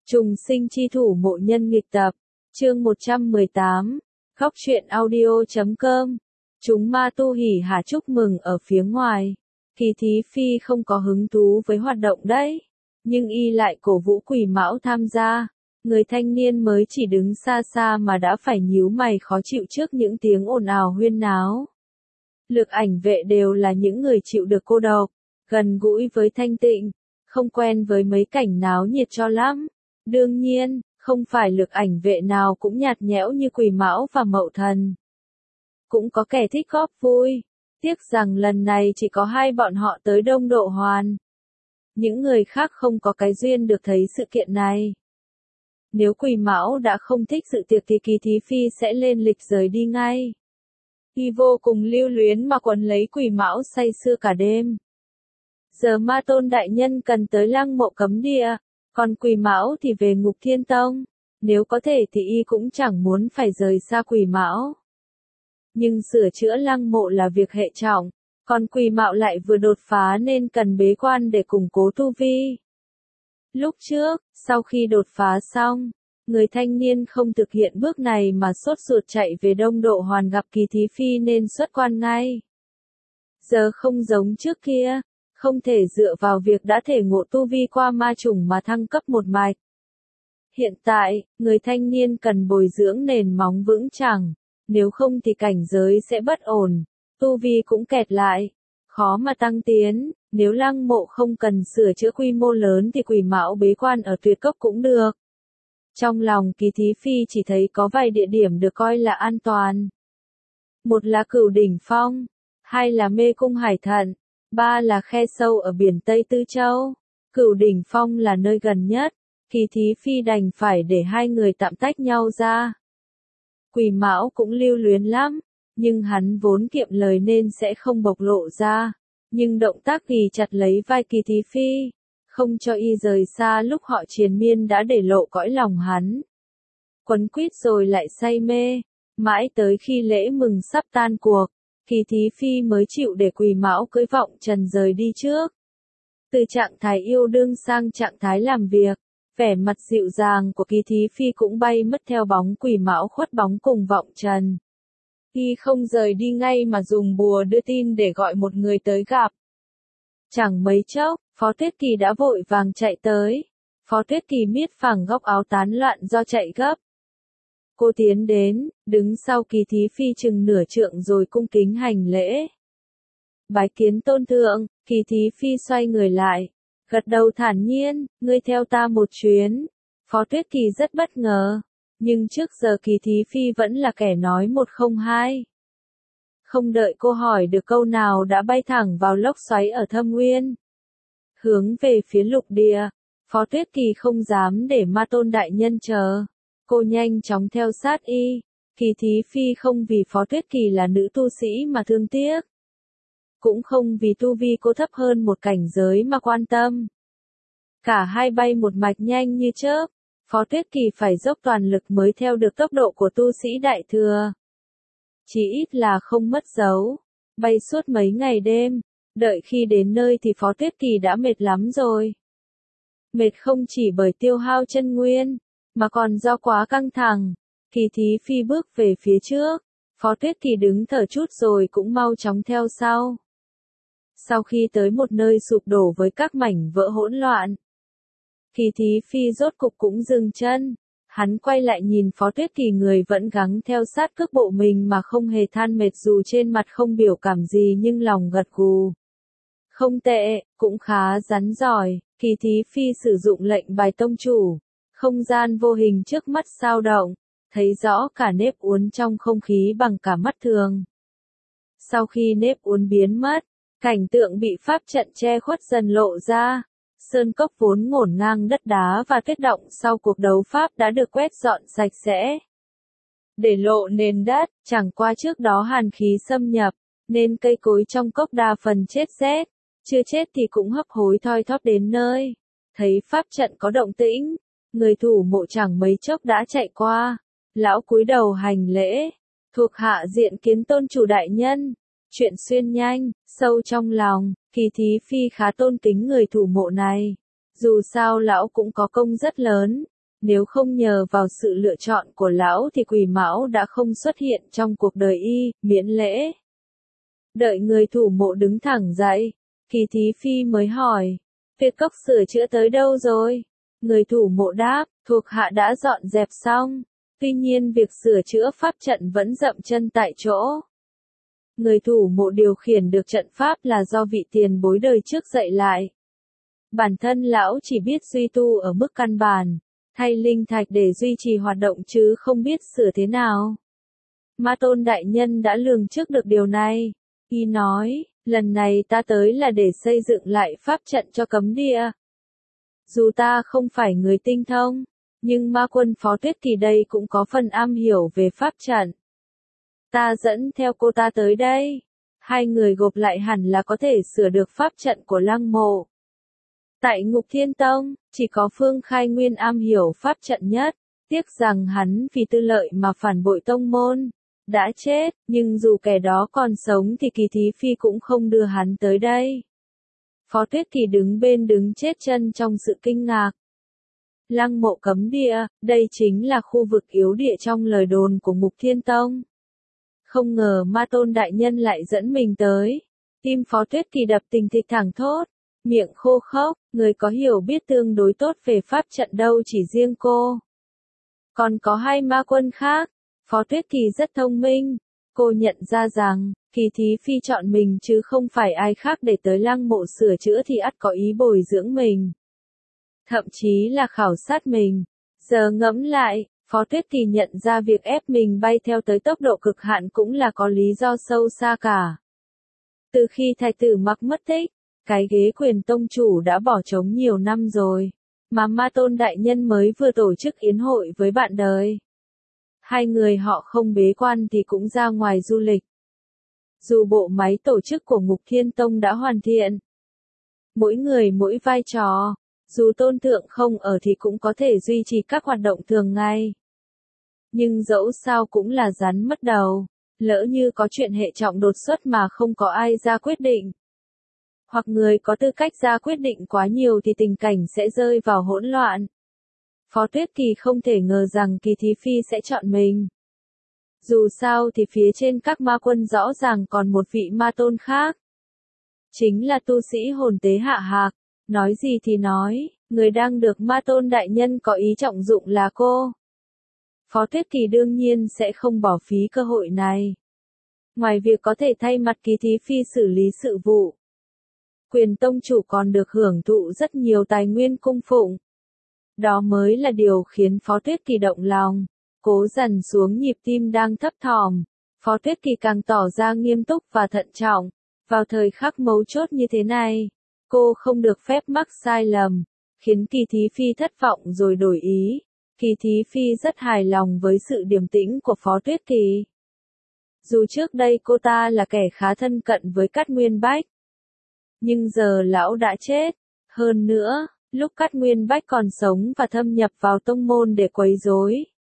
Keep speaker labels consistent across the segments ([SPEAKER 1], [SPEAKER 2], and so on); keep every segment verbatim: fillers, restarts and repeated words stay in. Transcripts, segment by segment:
[SPEAKER 1] Trùng sinh chi thủ mộ nhân nghịch tập, chương một trăm mười tám, khóc chuyện audio chấm com. Chúng ma tu hỉ hả chúc mừng ở phía ngoài. Kỳ Thí Phi không có hứng thú với hoạt động đấy, nhưng y lại cổ vũ Quỷ Mão tham gia. Người thanh niên mới chỉ đứng xa xa mà đã phải nhíu mày khó chịu trước những tiếng ồn ào huyên náo. Lực ảnh vệ đều là những người chịu được cô độc, gần gũi với thanh tịnh, không quen với mấy cảnh náo nhiệt cho lắm. Đương nhiên, không phải lực ảnh vệ nào cũng nhạt nhẽo như Quỷ Mão và Mậu Thần. Cũng có kẻ thích góp vui, tiếc rằng lần này chỉ có hai bọn họ tới Đông Độ Hoàn. Những người khác không có cái duyên được thấy sự kiện này. Nếu Quỷ Mão đã không thích sự tiệc thì Kỳ Thí Phi sẽ lên lịch rời đi ngay. Y vô cùng lưu luyến mà quấn lấy Quỷ Mão say sưa cả đêm. Giờ Ma Tôn đại nhân cần tới Lăng Mộ Cấm Địa, còn Quỷ Mão thì về Ngục Thiên Tông. Nếu có thể thì y cũng chẳng muốn phải rời xa Quỷ Mão. Nhưng sửa chữa lăng mộ là việc hệ trọng, còn Quỷ Mão lại vừa đột phá nên cần bế quan để củng cố tu vi. Lúc trước, sau khi đột phá xong, người thanh niên không thực hiện bước này mà sốt ruột chạy về Đông Độ Hoàn gặp Kỳ Thí Phi nên xuất quan ngay. Giờ không giống trước kia, không thể dựa vào việc đã thể ngộ tu vi qua ma chủng mà thăng cấp một mạch. Hiện tại, người thanh niên cần bồi dưỡng nền móng vững chàng, nếu không thì cảnh giới sẽ bất ổn, tu vi cũng kẹt lại, khó mà tăng tiến. Nếu lăng mộ không cần sửa chữa quy mô lớn thì Quỷ Mão bế quan ở Tuyệt Cốc cũng được. Trong lòng Kỳ Thí Phi chỉ thấy có vài địa điểm được coi là an toàn. Một là Cửu Đỉnh Phong, hai là Mê Cung Hải Thận, ba là khe sâu ở biển Tây Tư Châu. Cửu Đỉnh Phong là nơi gần nhất, Kỳ Thí Phi đành phải để hai người tạm tách nhau ra. Quỷ Mão cũng lưu luyến lắm, nhưng hắn vốn kiệm lời nên sẽ không bộc lộ ra. Nhưng động tác ghi chặt lấy vai Kỳ Thí Phi, không cho y rời xa lúc họ triền miên đã để lộ cõi lòng hắn. Quấn quýt rồi lại say mê, mãi tới khi lễ mừng sắp tan cuộc, Kỳ Thí Phi mới chịu để Quỷ Mão cưỡi vọng trần rời đi trước. Từ trạng thái yêu đương sang trạng thái làm việc, vẻ mặt dịu dàng của Kỳ Thí Phi cũng bay mất theo bóng Quỷ Mão khuất bóng cùng vọng trần. Y không rời đi ngay mà dùng bùa đưa tin để gọi một người tới gặp. Chẳng mấy chốc, Phó Tuyết Kỳ đã vội vàng chạy tới. Phó Tuyết Kỳ miết phẳng góc áo tán loạn do chạy gấp. Cô tiến đến, đứng sau Kỳ Thí Phi chừng nửa trượng rồi cung kính hành lễ. Bái kiến tôn thượng. Kỳ Thí Phi xoay người lại, gật đầu thản nhiên, ngươi theo ta một chuyến. Phó Tuyết Kỳ rất bất ngờ. Nhưng trước giờ Kỳ Thí Phi vẫn là kẻ nói một không hai. Không đợi cô hỏi được câu nào đã bay thẳng vào lốc xoáy ở Thâm Nguyên. Hướng về phía lục địa, Phó Tuyết Kỳ không dám để Ma Tôn đại nhân chờ. Cô nhanh chóng theo sát y. Kỳ Thí Phi không vì Phó Tuyết Kỳ là nữ tu sĩ mà thương tiếc. Cũng không vì tu vi cô thấp hơn một cảnh giới mà quan tâm. Cả hai bay một mạch nhanh như chớp. Phó Tuyết Kỳ phải dốc toàn lực mới theo được tốc độ của tu sĩ đại thừa. Chỉ ít là không mất dấu. Bay suốt mấy ngày đêm, đợi khi đến nơi thì Phó Tuyết Kỳ đã mệt lắm rồi. Mệt không chỉ bởi tiêu hao chân nguyên, mà còn do quá căng thẳng. Kỳ Thí Phi bước về phía trước, Phó Tuyết Kỳ đứng thở chút rồi cũng mau chóng theo sau. Sau khi tới một nơi sụp đổ với các mảnh vỡ hỗn loạn, Kỳ Thí Phi rốt cục cũng dừng chân. Hắn quay lại nhìn Phó Tuyết Kỳ, người vẫn gắng theo sát cước bộ mình mà không hề than mệt, dù trên mặt không biểu cảm gì nhưng lòng gật gù. Không tệ, cũng khá rắn giỏi. Kỳ Thí Phi sử dụng lệnh bài tông chủ. Không gian vô hình trước mắt dao động, thấy rõ cả nếp uốn trong không khí bằng cả mắt thường. Sau khi nếp uốn biến mất, cảnh tượng bị pháp trận che khuất dần lộ ra. Sơn cốc vốn ngổn ngang đất đá và tuyết động sau cuộc đấu pháp đã được quét dọn sạch sẽ. Để lộ nền đất, chẳng qua trước đó hàn khí xâm nhập, nên cây cối trong cốc đa phần chết rét, chưa chết thì cũng hấp hối thoi thóp đến nơi. Thấy pháp trận có động tĩnh, người thủ mộ chẳng mấy chốc đã chạy qua. Lão cúi đầu hành lễ, thuộc hạ diện kiến tôn chủ đại nhân. Chuyện xuyên nhanh, sâu trong lòng, Kỳ Thí Phi khá tôn kính người thủ mộ này. Dù sao lão cũng có công rất lớn, Nếu không nhờ vào sự lựa chọn của lão thì Quỷ Mão đã không xuất hiện trong cuộc đời y, miễn lễ. Đợi người thủ mộ đứng thẳng dậy, Kỳ Thí Phi mới hỏi, việc cốc sửa chữa tới đâu rồi? Người thủ mộ đáp, thuộc hạ đã dọn dẹp xong, tuy nhiên việc sửa chữa pháp trận vẫn dậm chân tại chỗ. Người thủ mộ điều khiển được trận pháp là do vị tiền bối đời trước dạy lại. Bản thân lão chỉ biết duy tu ở mức căn bản, thay linh thạch để duy trì hoạt động chứ không biết sửa thế nào. Ma Tôn đại nhân đã lường trước được điều này. Y nói, lần này ta tới là để xây dựng lại pháp trận cho cấm địa. Dù ta không phải người tinh thông, nhưng ma quân Phó Tuyết Kỳ đây cũng có phần am hiểu về pháp trận. Ta dẫn theo cô ta tới đây. Hai người gộp lại hẳn là có thể sửa được pháp trận của Lăng Mộ. Tại Ngục Thiên Tông, chỉ có Phương Khai Nguyên am hiểu pháp trận nhất. Tiếc rằng hắn vì tư lợi mà phản bội tông môn. Đã chết, nhưng dù kẻ đó còn sống thì Kỳ Thí Phi cũng không đưa hắn tới đây. Phó Tuyết Kỳ đứng bên đứng chết chân trong sự kinh ngạc. Lăng Mộ cấm địa, đây chính là khu vực yếu địa trong lời đồn của Ngục Thiên Tông. Không ngờ Ma Tôn đại nhân lại dẫn mình tới. Tim Phó Tuyết Kỳ đập tình thịch thẳng thốt, miệng khô khốc, người có hiểu biết tương đối tốt về pháp trận đâu chỉ riêng cô. Còn có hai ma quân khác. Phó Tuyết Kỳ rất thông minh, cô nhận ra rằng, Kỳ Thí Phi chọn mình chứ không phải ai khác để tới Lăng Mộ sửa chữa thì ắt có ý bồi dưỡng mình. Thậm chí là khảo sát mình. Giờ ngẫm lại, Phó Tuyết Kỳ nhận ra việc ép mình bay theo tới tốc độ cực hạn cũng là có lý do sâu xa cả. Từ khi thái tử Mặc mất tích, cái ghế quyền tông chủ đã bỏ trống nhiều năm rồi, mà Ma Tôn đại nhân mới vừa tổ chức yến hội với bạn đời. Hai người họ không bế quan thì cũng ra ngoài du lịch. Dù bộ máy tổ chức của Ngục Thiên Tông đã hoàn thiện, mỗi người mỗi vai trò, dù tôn thượng không ở thì cũng có thể duy trì các hoạt động thường ngày. Nhưng dẫu sao cũng là rắn mất đầu, lỡ như có chuyện hệ trọng đột xuất mà không có ai ra quyết định. Hoặc người có tư cách ra quyết định quá nhiều thì tình cảnh sẽ rơi vào hỗn loạn. Phó Tuyết Kỳ không thể ngờ rằng Kỳ Thí Phi sẽ chọn mình. Dù sao thì phía trên các ma quân rõ ràng còn một vị ma tôn khác. Chính là tu sĩ hồn tế Hạ Hạc. Nói gì thì nói, người đang được Ma Tôn đại nhân có ý trọng dụng là cô. Phó Tuyết Kỳ đương nhiên sẽ không bỏ phí cơ hội này. Ngoài việc có thể thay mặt Kỳ Thí Phi xử lý sự vụ, quyền tông chủ còn được hưởng thụ rất nhiều tài nguyên cung phụng. Đó mới là điều khiến Phó Tuyết Kỳ động lòng. Cố dằn xuống nhịp tim đang thấp thỏm, Phó Tuyết Kỳ càng tỏ ra nghiêm túc và thận trọng. Vào thời khắc mấu chốt như thế này, cô không được phép mắc sai lầm, khiến Kỳ Thí Phi thất vọng rồi đổi ý. Kỳ Thí Phi rất hài lòng với sự điềm tĩnh của Phó Tuyết Kỳ. Dù trước đây cô ta là kẻ khá thân cận với Cát Nguyên Bách, nhưng giờ lão đã chết. Hơn nữa, lúc Cát Nguyên Bách còn sống và thâm nhập vào tông môn để quấy rối,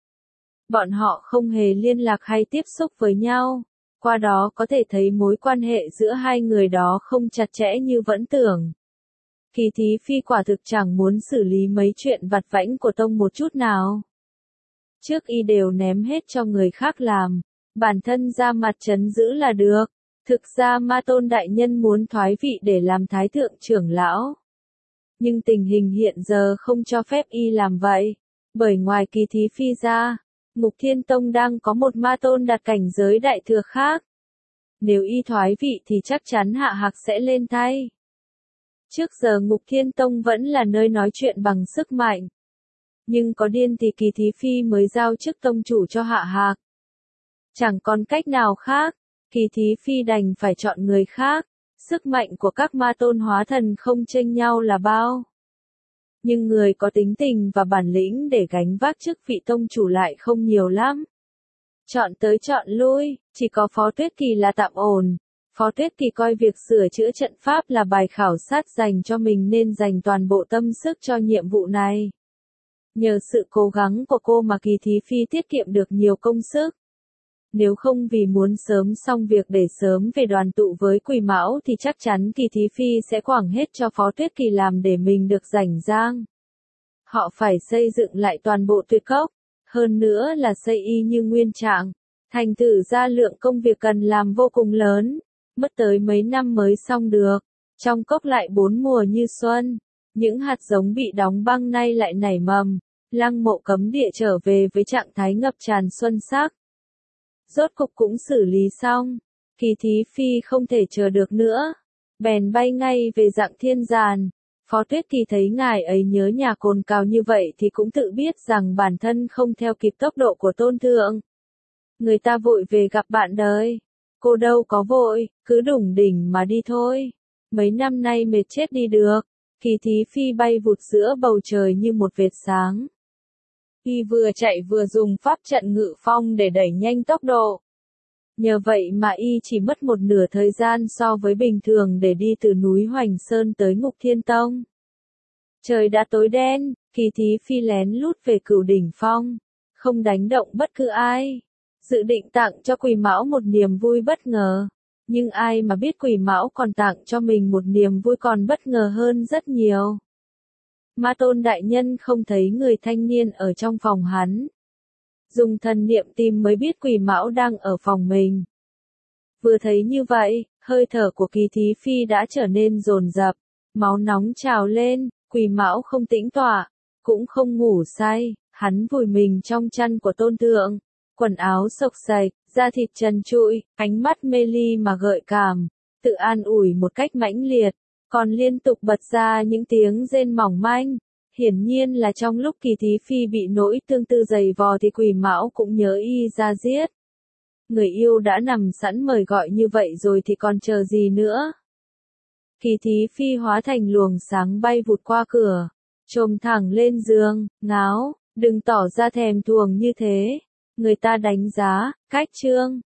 [SPEAKER 1] bọn họ không hề liên lạc hay tiếp xúc với nhau. Qua đó có thể thấy mối quan hệ giữa hai người đó không chặt chẽ như vẫn tưởng. Kỳ Thí Phi quả thực chẳng muốn xử lý mấy chuyện vặt vãnh của tông một chút nào. Trước y đều ném hết cho người khác làm, bản thân ra mặt trấn giữ là được. Thực ra Ma Tôn đại nhân muốn thoái vị để làm thái thượng trưởng lão. Nhưng tình hình hiện giờ không cho phép y làm vậy. Bởi ngoài Kỳ Thí Phi ra, Ngục Thiên Tông đang có một ma tôn đạt cảnh giới đại thừa khác. Nếu y thoái vị thì chắc chắn Hạ Hạc sẽ lên thay. Trước giờ Ngục Thiên Tông vẫn là nơi nói chuyện bằng sức mạnh. Nhưng có điên thì Kỳ Thí Phi mới giao chức tông chủ cho Hạ Hạc. Chẳng còn cách nào khác, Kỳ Thí Phi đành phải chọn người khác. Sức mạnh của các ma tôn hóa thần không chênh nhau là bao. Nhưng người có tính tình và bản lĩnh để gánh vác chức vị tông chủ lại không nhiều lắm. Chọn tới chọn lui, chỉ có Phó Tuyết Kỳ là tạm ổn. Phó Tuyết Kỳ coi việc sửa chữa trận pháp là bài khảo sát dành cho mình nên dành toàn bộ tâm sức cho nhiệm vụ này. Nhờ sự cố gắng của cô mà Kỳ Thí Phi tiết kiệm được nhiều công sức. Nếu không vì muốn sớm xong việc để sớm về đoàn tụ với Quỷ Mão thì chắc chắn Kỳ Thí Phi sẽ quẳng hết cho Phó Tuyết Kỳ làm để mình được rảnh rang. Họ phải xây dựng lại toàn bộ tuyệt cốc, hơn nữa là xây y như nguyên trạng. Thành thử ra lượng công việc cần làm vô cùng lớn, mất tới mấy năm mới xong được. Trong cốc lại bốn mùa như xuân, những hạt giống bị đóng băng nay lại nảy mầm, lăng mộ cấm địa trở về với trạng thái ngập tràn xuân sắc. Rốt cục cũng xử lý xong, Kỳ Thí Phi không thể chờ được nữa, bèn bay ngay về Dạng Thiên Giàn. Phó Tuyết Kỳ thấy ngài ấy nhớ nhà cồn cào như vậy thì cũng tự biết rằng bản thân không theo kịp tốc độ của tôn thượng. Người ta vội về gặp bạn đời, cô đâu có vội, cứ đủng đỉnh mà đi thôi. Mấy năm nay mệt chết đi được, Kỳ Thí Phi bay vụt giữa bầu trời như một vệt sáng. Y vừa chạy vừa dùng pháp trận ngự phong để đẩy nhanh tốc độ. Nhờ vậy mà y chỉ mất một nửa thời gian so với bình thường để đi từ núi Hoành Sơn tới Ngục Thiên Tông. Trời đã tối đen, Kỳ Thí Phi lén lút về Cửu Đỉnh Phong, không đánh động bất cứ ai. Dự định tặng cho Quỷ Mão một niềm vui bất ngờ. Nhưng ai mà biết Quỷ Mão còn tặng cho mình một niềm vui còn bất ngờ hơn rất nhiều. Ma Tôn đại nhân không thấy người thanh niên ở trong phòng hắn. Dùng thần niệm tìm mới biết Quỷ Mão đang ở phòng mình. Vừa thấy như vậy, hơi thở của Kỳ Thí Phi đã trở nên dồn dập, máu nóng trào lên, Quỷ Mão không tĩnh tọa, cũng không ngủ say, hắn vùi mình trong chăn của tôn thượng, quần áo xộc xạch, da thịt trần trụi, ánh mắt mê ly mà gợi cảm, tự an ủi một cách mãnh liệt, còn liên tục bật ra những tiếng rên mỏng manh. Hiển nhiên là trong lúc Kỳ Thí Phi bị nỗi tương tư dày vò thì Quỷ Mão cũng nhớ y ra giết. Người yêu đã nằm sẵn mời gọi như vậy rồi thì còn chờ gì nữa. Kỳ Thí Phi hóa thành luồng sáng bay vụt qua cửa, chồm thẳng lên giường, ngáo, đừng tỏ ra thèm thuồng như thế. Người ta đánh giá, cách chương,